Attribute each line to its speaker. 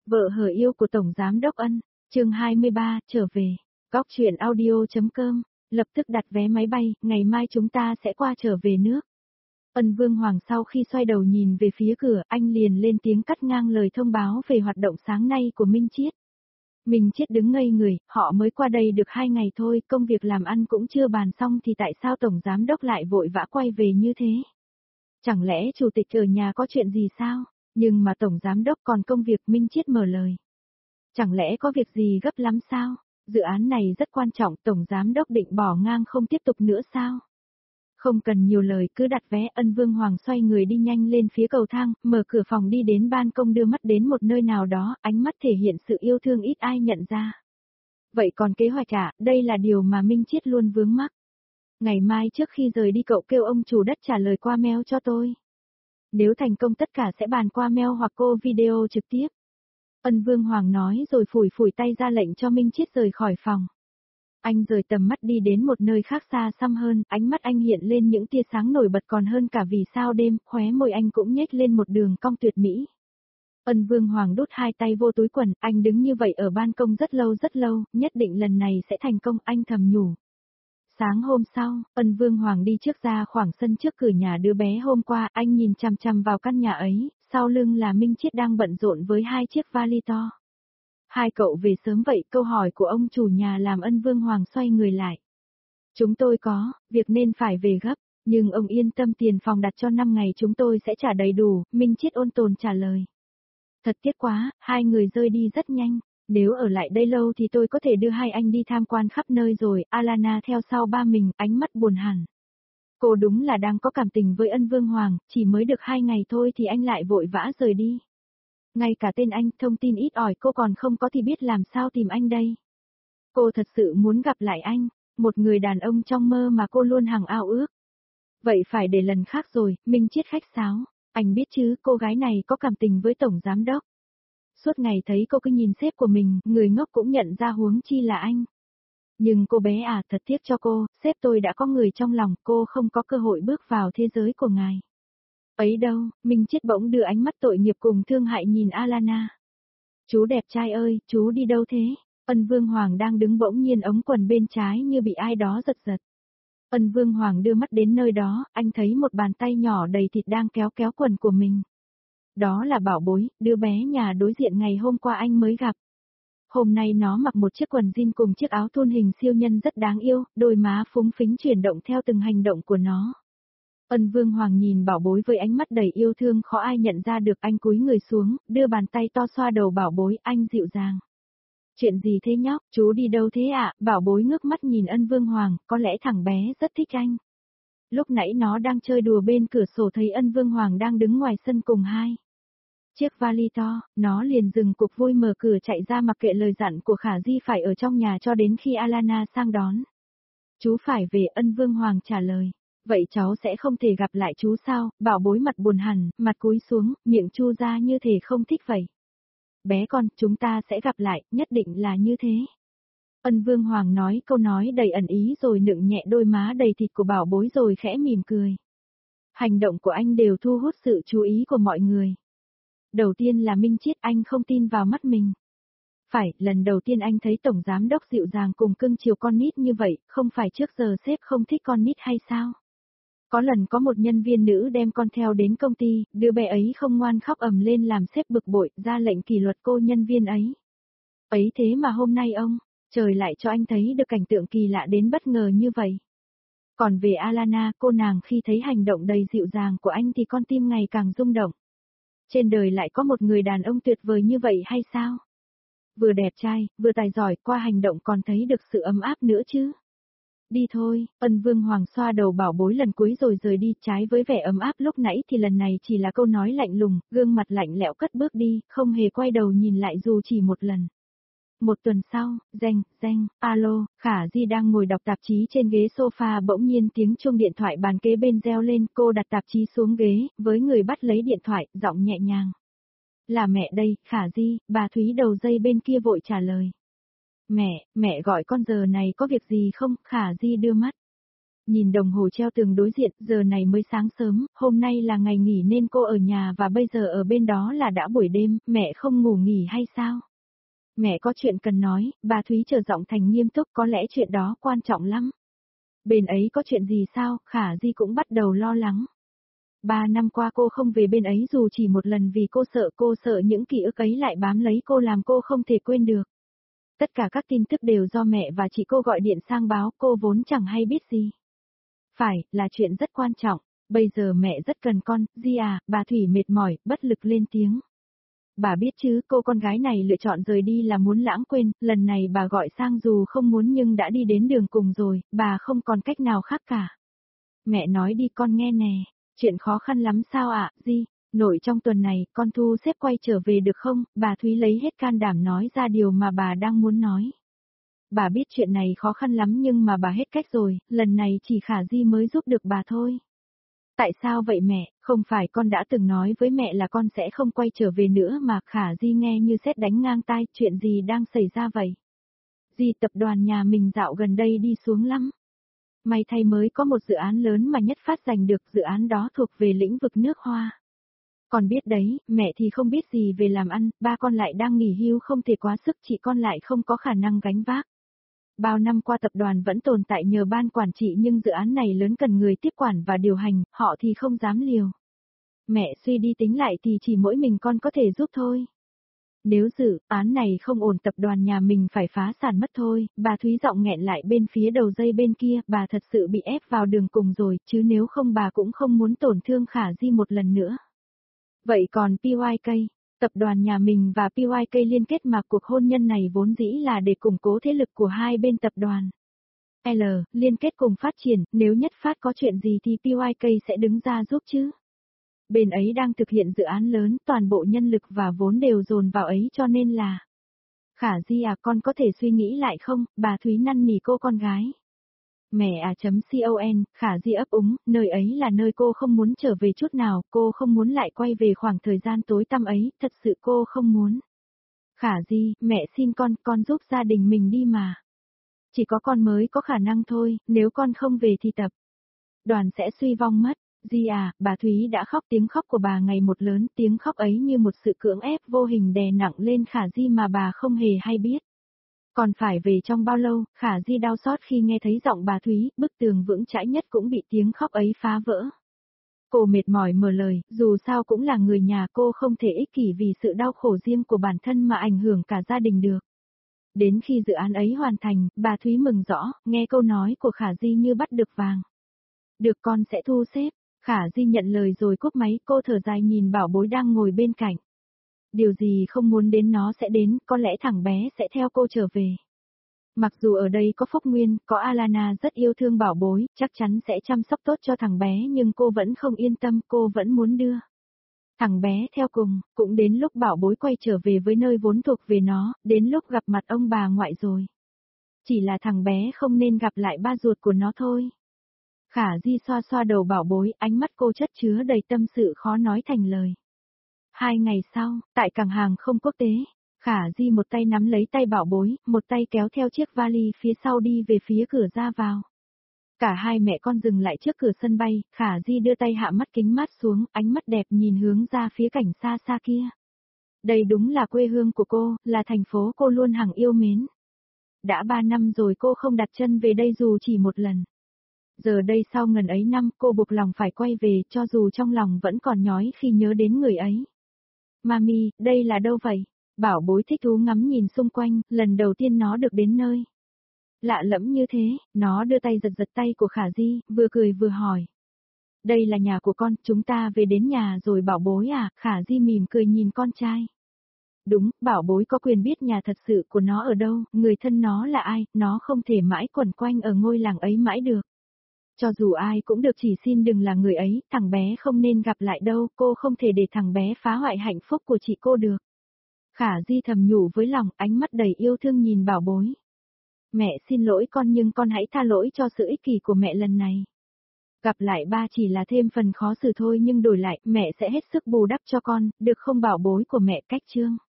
Speaker 1: Vợ hờ yêu của Tổng Giám Đốc Ân, chương 23, trở về. Góc truyện audio.com, lập tức đặt vé máy bay, ngày mai chúng ta sẽ qua trở về nước. Ân Vương Hoàng sau khi xoay đầu nhìn về phía cửa, anh liền lên tiếng cắt ngang lời thông báo về hoạt động sáng nay của Minh Chiết. Minh Chiết đứng ngây người, họ mới qua đây được 2 ngày thôi, công việc làm ăn cũng chưa bàn xong thì tại sao Tổng Giám Đốc lại vội vã quay về như thế? Chẳng lẽ Chủ tịch ở nhà có chuyện gì sao? Nhưng mà Tổng Giám Đốc còn công việc, Minh Chiết mở lời. Chẳng lẽ có việc gì gấp lắm sao? Dự án này rất quan trọng, Tổng Giám Đốc định bỏ ngang không tiếp tục nữa sao? Không cần nhiều lời, cứ đặt vé. Ân Vương Hoàng xoay người đi nhanh lên phía cầu thang, mở cửa phòng đi đến ban công, đưa mắt đến một nơi nào đó, ánh mắt thể hiện sự yêu thương ít ai nhận ra. Vậy còn kế hoạch à? Đây là điều mà Minh Chiết luôn vướng mắc. Ngày mai trước khi rời đi cậu kêu ông chủ đất trả lời qua mail cho tôi. Nếu thành công tất cả sẽ bàn qua mail hoặc cô video trực tiếp. Ân Vương Hoàng nói rồi phủi phủi tay ra lệnh cho Minh Chiết rời khỏi phòng. Anh rời tầm mắt đi đến một nơi khác xa xăm hơn, ánh mắt anh hiện lên những tia sáng nổi bật còn hơn cả vì sao đêm, khóe môi anh cũng nhếch lên một đường cong tuyệt mỹ. Ân Vương Hoàng đút hai tay vô túi quần, anh đứng như vậy ở ban công rất lâu, nhất định lần này sẽ thành công, anh thầm nhủ. Sáng hôm sau, Ân Vương Hoàng đi trước ra khoảng sân trước cửa nhà đứa bé hôm qua, anh nhìn chằm chằm vào căn nhà ấy, sau lưng là Minh Chiết đang bận rộn với 2 chiếc vali to. Hai cậu về sớm vậy? Câu hỏi của ông chủ nhà làm Ân Vương Hoàng xoay người lại. Chúng tôi có, việc nên phải về gấp, nhưng ông yên tâm, tiền phòng đặt cho 5 ngày chúng tôi sẽ trả đầy đủ, Minh Chiết ôn tồn trả lời. Thật tiếc quá, hai người rơi đi rất nhanh. Nếu ở lại đây lâu thì tôi có thể đưa hai anh đi tham quan khắp nơi rồi. Alana theo sau ba mình, ánh mắt buồn hẳn. Cô đúng là đang có cảm tình với Ân Vương Hoàng, chỉ mới được 2 ngày thôi thì anh lại vội vã rời đi. Ngay cả tên anh, thông tin ít ỏi cô còn không có thì biết làm sao tìm anh đây. Cô thật sự muốn gặp lại anh, một người đàn ông trong mơ mà cô luôn hằng ao ước. Vậy phải để lần khác rồi, Minh Chiết khách sáo. Anh biết chứ, cô gái này có cảm tình với Tổng Giám Đốc. Suốt ngày thấy cô cứ nhìn sếp của mình, người ngốc cũng nhận ra huống chi là anh. Nhưng cô bé à, thật tiếc cho cô, sếp tôi đã có người trong lòng, cô không có cơ hội bước vào thế giới của ngài. Ấy đâu, Minh Chiết bỗng đưa ánh mắt tội nghiệp cùng thương hại nhìn Alana. Chú đẹp trai ơi, chú đi đâu thế? Ân Vương Hoàng đang đứng bỗng nhiên ống quần bên trái như bị ai đó giật giật. Ân Vương Hoàng đưa mắt đến nơi đó, anh thấy một bàn tay nhỏ đầy thịt đang kéo kéo quần của mình. Đó là Bảo Bối, đứa bé nhà đối diện ngày hôm qua anh mới gặp. Hôm nay nó mặc một chiếc quần jean cùng chiếc áo thun hình siêu nhân rất đáng yêu, đôi má phúng phính chuyển động theo từng hành động của nó. Ân Vương Hoàng nhìn Bảo Bối với ánh mắt đầy yêu thương khó ai nhận ra được, anh cúi người xuống, đưa bàn tay to xoa đầu Bảo Bối, anh dịu dàng. Chuyện gì thế nhóc, chú đi đâu thế ạ? Bảo Bối ngước mắt nhìn Ân Vương Hoàng, có lẽ thằng bé rất thích anh. Lúc nãy nó đang chơi đùa bên cửa sổ thấy Ân Vương Hoàng đang đứng ngoài sân cùng hai chiếc vali to, nó liền dừng cuộc vui mở cửa chạy ra mặc kệ lời dặn của Khả Di phải ở trong nhà cho đến khi Alana sang đón. Chú phải về, Ân Vương Hoàng trả lời. Vậy cháu sẽ không thể gặp lại chú sao? Bảo Bối mặt buồn hẳn, mặt cúi xuống, miệng chu ra như thể không thích vậy. Bé con, chúng ta sẽ gặp lại, nhất định là như thế. Ân Vương Hoàng nói câu nói đầy ẩn ý rồi nựng nhẹ đôi má đầy thịt của Bảo Bối rồi khẽ mỉm cười. Hành động của anh đều thu hút sự chú ý của mọi người. Đầu tiên là Minh Chiết, anh không tin vào mắt mình. Phải, lần đầu tiên anh thấy Tổng Giám Đốc dịu dàng cùng cưng chiều con nít như vậy, không phải trước giờ sếp không thích con nít hay sao? Có lần có một nhân viên nữ đem con theo đến công ty, đứa bé ấy không ngoan khóc ầm lên làm sếp bực bội, ra lệnh kỷ luật cô nhân viên ấy. Ấy thế mà hôm nay trời lại cho anh thấy được cảnh tượng kỳ lạ đến bất ngờ như vậy. Còn về Alana, cô nàng khi thấy hành động đầy dịu dàng của anh thì con tim ngày càng rung động. Trên đời lại có một người đàn ông tuyệt vời như vậy hay sao? Vừa đẹp trai, vừa tài giỏi, qua hành động còn thấy được sự ấm áp nữa chứ. Đi thôi, Ân Vương Hoàng xoa đầu Bảo Bối lần cuối rồi rời đi, trái với vẻ ấm áp lúc nãy thì lần này chỉ là câu nói lạnh lùng, gương mặt lạnh lẽo cất bước đi, không hề quay đầu nhìn lại dù chỉ một lần. Một tuần sau, alo, Khả Di đang ngồi đọc tạp chí trên ghế sofa, bỗng nhiên tiếng chuông điện thoại bàn kế bên reo lên, cô đặt tạp chí xuống ghế, với người bắt lấy điện thoại, giọng nhẹ nhàng. Là mẹ đây, Khả Di, bà Thúy đầu dây bên kia vội trả lời. Mẹ gọi con giờ này có việc gì không? Khả Di đưa mắt Nhìn đồng hồ treo tường đối diện, giờ này mới sáng sớm, hôm nay là ngày nghỉ nên cô ở nhà và bây giờ ở bên đó là đã buổi đêm, mẹ không ngủ nghỉ hay sao? Mẹ có chuyện cần nói, bà Thúy trở giọng thành nghiêm túc, có lẽ chuyện đó quan trọng lắm. Bên ấy có chuyện gì sao, Khả Di cũng bắt đầu lo lắng. 3 năm qua cô không về bên ấy dù chỉ một lần vì cô sợ những ký ức ấy lại bám lấy cô làm cô không thể quên được. Tất cả các tin tức đều do mẹ và chị cô gọi điện sang báo, cô vốn chẳng hay biết gì. Phải, là chuyện rất quan trọng, bây giờ mẹ rất cần con, Di à, bà Thủy mệt mỏi, bất lực lên tiếng. Bà biết chứ, cô con gái này lựa chọn rời đi là muốn lãng quên, lần này bà gọi sang dù không muốn nhưng đã đi đến đường cùng rồi, bà không còn cách nào khác cả. Mẹ nói đi con nghe nè, chuyện khó khăn lắm sao ạ, Di, nội trong tuần này, con thu xếp quay trở về được không, bà Thúy lấy hết can đảm nói ra điều mà bà đang muốn nói. Bà biết chuyện này khó khăn lắm nhưng mà bà hết cách rồi, lần này chỉ Khả Di mới giúp được bà thôi. Tại sao vậy mẹ, không phải con đã từng nói với mẹ là con sẽ không quay trở về nữa mà Khả Di nghe như sét đánh ngang tai, chuyện gì đang xảy ra vậy? Di tập đoàn nhà mình dạo gần đây đi xuống lắm. May thay mới có một dự án lớn mà Nhất Phát giành được, dự án đó thuộc về lĩnh vực nước hoa. Con biết đấy, mẹ thì không biết gì về làm ăn, ba con lại đang nghỉ hưu không thể quá sức, chị con lại không có khả năng gánh vác. Bao năm qua tập đoàn vẫn tồn tại nhờ ban quản trị nhưng dự án này lớn cần người tiếp quản và điều hành, họ thì không dám liều. Mẹ suy đi tính lại thì chỉ mỗi mình con có thể giúp thôi. Nếu dự án này không ổn tập đoàn nhà mình phải phá sản mất thôi, bà Thúy giọng nghẹn lại bên phía đầu dây bên kia, bà thật sự bị ép vào đường cùng rồi, chứ nếu không bà cũng không muốn tổn thương Khả Di một lần nữa. Vậy còn PYK, tập đoàn nhà mình và PYK liên kết mà cuộc hôn nhân này vốn dĩ là để củng cố thế lực của hai bên tập đoàn. L, liên kết cùng phát triển, nếu Nhất Phát có chuyện gì thì PYK sẽ đứng ra giúp chứ. Bên ấy đang thực hiện dự án lớn, toàn bộ nhân lực và vốn đều dồn vào ấy cho nên là. Khả Di à, con có thể suy nghĩ lại không, bà Thúy năn nỉ cô con gái. Mẹ à.con, Khả Di ấp úng, nơi ấy là nơi cô không muốn trở về chút nào, cô không muốn lại quay về khoảng thời gian tối tăm ấy, thật sự cô không muốn. Khả Di, mẹ xin con giúp gia đình mình đi mà. Chỉ có con mới có khả năng thôi, nếu con không về thì tập đoàn sẽ suy vong mất. Di à, bà Thúy đã khóc, tiếng khóc của bà ngày một lớn, tiếng khóc ấy như một sự cưỡng ép vô hình đè nặng lên Khả Di mà bà không hề hay biết. Còn phải về trong bao lâu, Khả Di đau xót khi nghe thấy giọng bà Thúy, bức tường vững chãi nhất cũng bị tiếng khóc ấy phá vỡ. Cô mệt mỏi mở lời, dù sao cũng là người nhà, cô không thể ích kỷ vì sự đau khổ riêng của bản thân mà ảnh hưởng cả gia đình được. Đến khi dự án ấy hoàn thành, bà Thúy mừng rõ, nghe câu nói của Khả Di như bắt được vàng. Được, con sẽ thu xếp. Khả Di nhận lời rồi cúp máy, cô thở dài nhìn bảo bối đang ngồi bên cạnh. Điều gì không muốn đến nó sẽ đến, có lẽ thằng bé sẽ theo cô trở về. Mặc dù ở đây có Phúc Nguyên, có Alana rất yêu thương bảo bối, chắc chắn sẽ chăm sóc tốt cho thằng bé nhưng cô vẫn không yên tâm, cô vẫn muốn đưa thằng bé theo cùng, cũng đến lúc bảo bối quay trở về với nơi vốn thuộc về nó, đến lúc gặp mặt ông bà ngoại rồi. Chỉ là thằng bé không nên gặp lại ba ruột của nó thôi. Khả Di xoa xoa đầu bảo bối, ánh mắt cô chất chứa đầy tâm sự khó nói thành lời. 2 ngày sau, tại cảng hàng không quốc tế, Khả Di một tay nắm lấy tay bảo bối, một tay kéo theo chiếc vali phía sau đi về phía cửa ra vào. Cả hai mẹ con dừng lại trước cửa sân bay, Khả Di đưa tay hạ mắt kính mát xuống, ánh mắt đẹp nhìn hướng ra phía cảnh xa xa kia. Đây đúng là quê hương của cô, là thành phố cô luôn hằng yêu mến. Đã 3 năm rồi cô không đặt chân về đây dù chỉ một lần. Giờ đây sau ngần ấy năm cô buộc lòng phải quay về cho dù trong lòng vẫn còn nhói khi nhớ đến người ấy. Mami, đây là đâu vậy? Bảo bối thích thú ngắm nhìn xung quanh, lần đầu tiên nó được đến nơi. Lạ lẫm như thế, nó đưa tay giật giật tay của Khả Di, vừa cười vừa hỏi. Đây là nhà của con, chúng ta về đến nhà rồi bảo bối à, Khả Di mỉm cười nhìn con trai. Đúng, bảo bối có quyền biết nhà thật sự của nó ở đâu, người thân nó là ai, nó không thể mãi quẩn quanh ở ngôi làng ấy mãi được. Cho dù ai cũng được, chỉ xin đừng là người ấy, thằng bé không nên gặp lại đâu, cô không thể để thằng bé phá hoại hạnh phúc của chị cô được. Khả Di thầm nhủ với lòng, ánh mắt đầy yêu thương nhìn bảo bối. Mẹ xin lỗi con nhưng con hãy tha lỗi cho sự ích kỷ của mẹ lần này. Gặp lại ba chỉ là thêm phần khó xử thôi nhưng đổi lại, mẹ sẽ hết sức bù đắp cho con, được không bảo bối của mẹ? Cách chương.